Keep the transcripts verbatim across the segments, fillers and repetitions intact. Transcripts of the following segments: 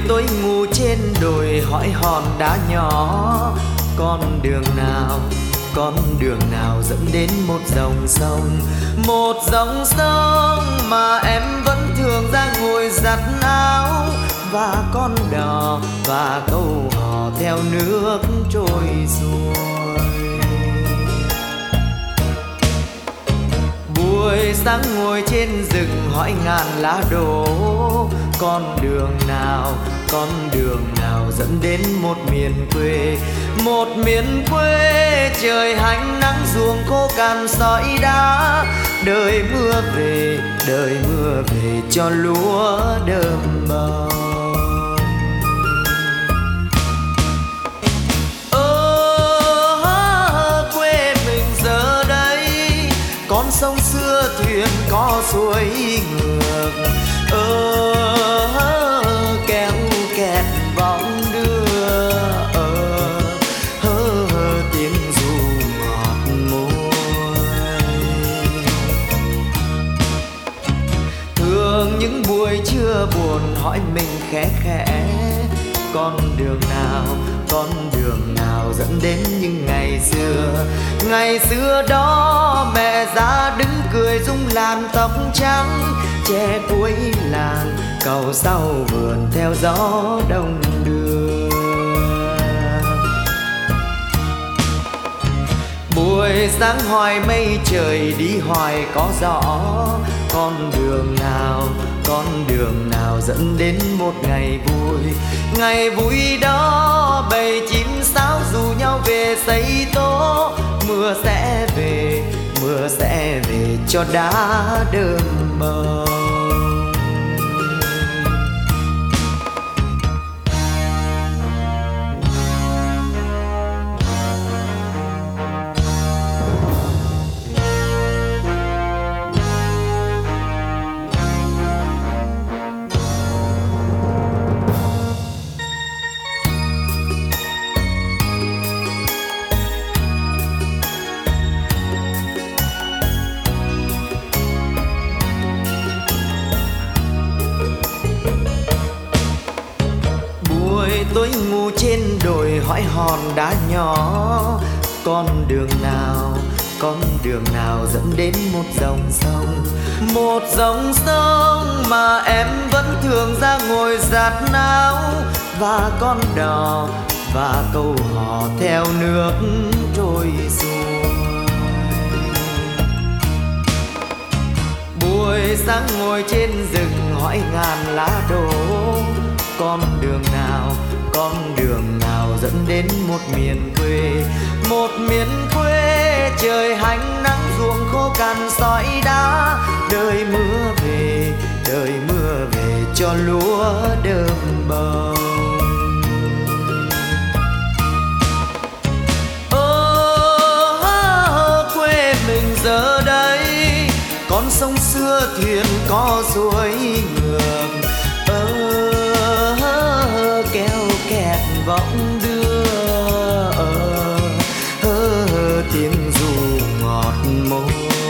tôi ngủ trên đồi hỏi hòn đá nhỏ, con đường nào, con đường nào dẫn đến một dòng sông, một dòng sông mà em vẫn thường ra ngồi giặt áo, và con đò và câu hò theo nước trôi xuôi. Buổi sáng ngồi trên rừng hỏi ngàn lá đổ, con đường nào, con đường nào dẫn đến một miền quê, một miền quê trời hanh nắng ruộng khô cằn sỏi đá. Đời mưa về, đời mưa về cho lúa đơm bông. Ơ quê mình giờ đây, con sông xưa thuyền có xuôi ngược. Ơ kéo kẹt bóng đưa, ờ hơ hơ tiếng ru ngọt môi. Thường những buổi trưa buồn hỏi mình khẽ khẽ, con đường nào, con đường nào dẫn đến những ngày xưa. Ngày xưa đó mẹ già đứng cười rung làn tóc trắng, che cuối làng cầu sau vườn theo gió đông đưa. Buổi sáng hoài mây trời đi hoài có gió, con đường nào, con đường nào dẫn đến một ngày vui. Ngày vui đó bầy chim sáo rủ nhau về xây tố, mưa sẽ về, mưa sẽ về cho đá đơm bông. Tôi ngủ trên đồi hỏi hòn đá nhỏ, con đường nào, con đường nào dẫn đến một dòng sông, một dòng sông mà em vẫn thường ra ngồi giặt áo, và con đò và câu hò theo nước trôi xuôi. Buổi sáng ngồi trên rừng hỏi ngàn lá đổ, con đường nào, con đường nào dẫn đến một miền quê, một miền quê trời hanh nắng ruộng khô cằn sỏi đá. Đời mưa về, đời mưa về cho lúa đơm bông. Ơ quê mình giờ đây, con sông xưa thuyền có xuôi ngược. Ơ kéo kẹt bóng đưa, ờ hơ hơ tiếng ru ngọt môi.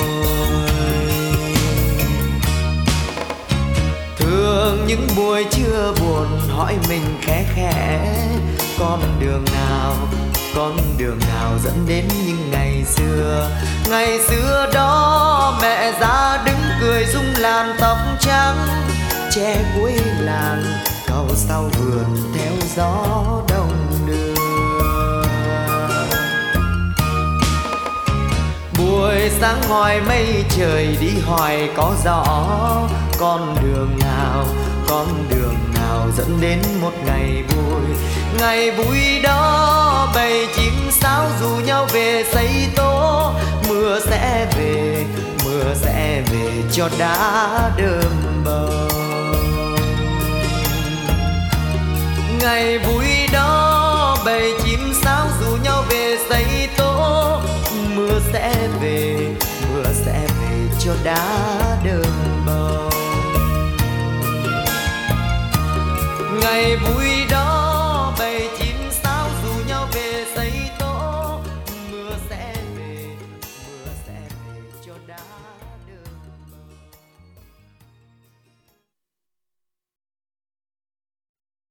Thường những buổi trưa buồn hỏi mình khẽ khẽ, con đường nào, con đường nào dẫn đến những ngày xưa. Ngày xưa đó mẹ già đứng cười rung làn tóc trắng, che cuối làng cầu sau vườn theo gió đông đưa. Buổi sáng hoài mây trời đi hoài có gió, con đường nào, con đường nào dẫn đến một ngày vui. Ngày vui đó bầy chim sáo rủ nhau về xây tố, mưa sẽ về, mưa sẽ về cho đá đơm bông. Ngày vui đó bầy chim sáo rủ nhau về xây tố, mưa sẽ về, mưa sẽ về cho đá đơm bông. Ngày vui đó